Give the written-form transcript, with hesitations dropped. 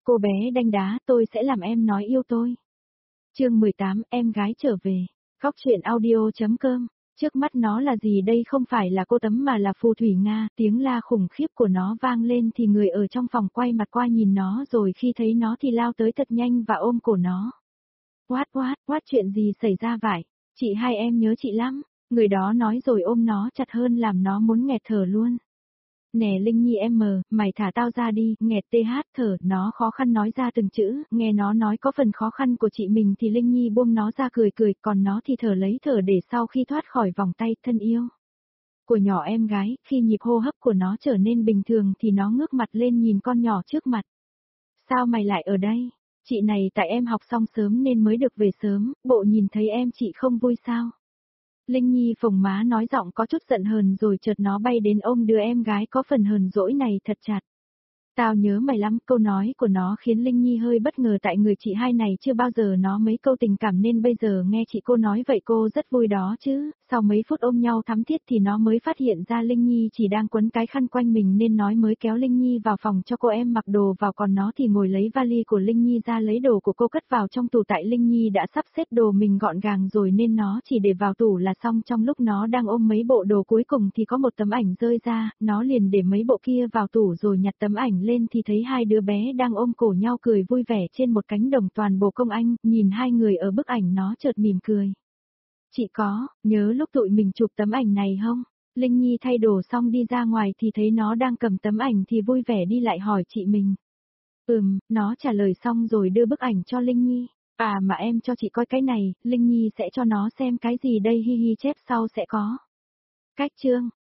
cô bé đanh đá, tôi sẽ làm em nói yêu tôi. Chương 18, em gái trở về. Góc truyện audio.com. Trước mắt nó là gì đây, không phải là cô Tấm mà là Phù Thủy Nga, tiếng la khủng khiếp của nó vang lên thì người ở trong phòng quay mặt qua nhìn nó, rồi khi thấy nó thì lao tới thật nhanh và ôm cổ nó. What, chuyện gì xảy ra vậy? Chị hai em nhớ chị lắm, người đó nói rồi ôm nó chặt hơn làm nó muốn nghẹt thở luôn. Nè Linh Nhi em mày thả tao ra đi, nghẹt thở, nó khó khăn nói ra từng chữ, nghe nó nói có phần khó khăn của chị mình thì Linh Nhi buông nó ra cười, còn nó thì thở lấy thở để sau khi thoát khỏi vòng tay thân yêu của nhỏ em gái, khi nhịp hô hấp của nó trở nên bình thường thì nó ngước mặt lên nhìn con nhỏ trước mặt. Sao mày lại ở đây? Chị này tại em học xong sớm nên mới được về sớm, bộ nhìn thấy em chị không vui sao? Linh Nhi phồng má nói giọng có chút giận hờn rồi chợt nó bay đến ôm đứa em gái có phần hờn dỗi này thật chặt. Tao nhớ mày lắm, câu nói của nó khiến Linh Nhi hơi bất ngờ tại người chị hai này chưa bao giờ nó mấy câu tình cảm nên bây giờ nghe chị cô nói vậy cô rất vui đó chứ. Sau mấy phút ôm nhau thắm thiết thì nó mới phát hiện ra Linh Nhi chỉ đang quấn cái khăn quanh mình nên nói mới kéo Linh Nhi vào phòng cho cô em mặc đồ vào, còn nó thì ngồi lấy vali của Linh Nhi ra lấy đồ của cô cất vào trong tủ, tại Linh Nhi đã sắp xếp đồ mình gọn gàng rồi nên nó chỉ để vào tủ là xong. Trong lúc nó đang ôm mấy bộ đồ cuối cùng thì có một tấm ảnh rơi ra, nó liền để mấy bộ kia vào tủ rồi nhặt tấm ảnh lên thì thấy hai đứa bé đang ôm cổ nhau cười vui vẻ trên một cánh đồng toàn bồ công anh, nhìn hai người ở bức ảnh nó chợt mỉm cười. Chị có, nhớ lúc tụi mình chụp tấm ảnh này không? Linh Nhi thay đồ xong đi ra ngoài thì thấy nó đang cầm tấm ảnh thì vui vẻ đi lại hỏi chị mình. Nó trả lời xong rồi đưa bức ảnh cho Linh Nhi. À mà em cho chị coi cái này, Linh Nhi sẽ cho nó xem cái gì đây, hi hi, chép sau sẽ có. Cách chương.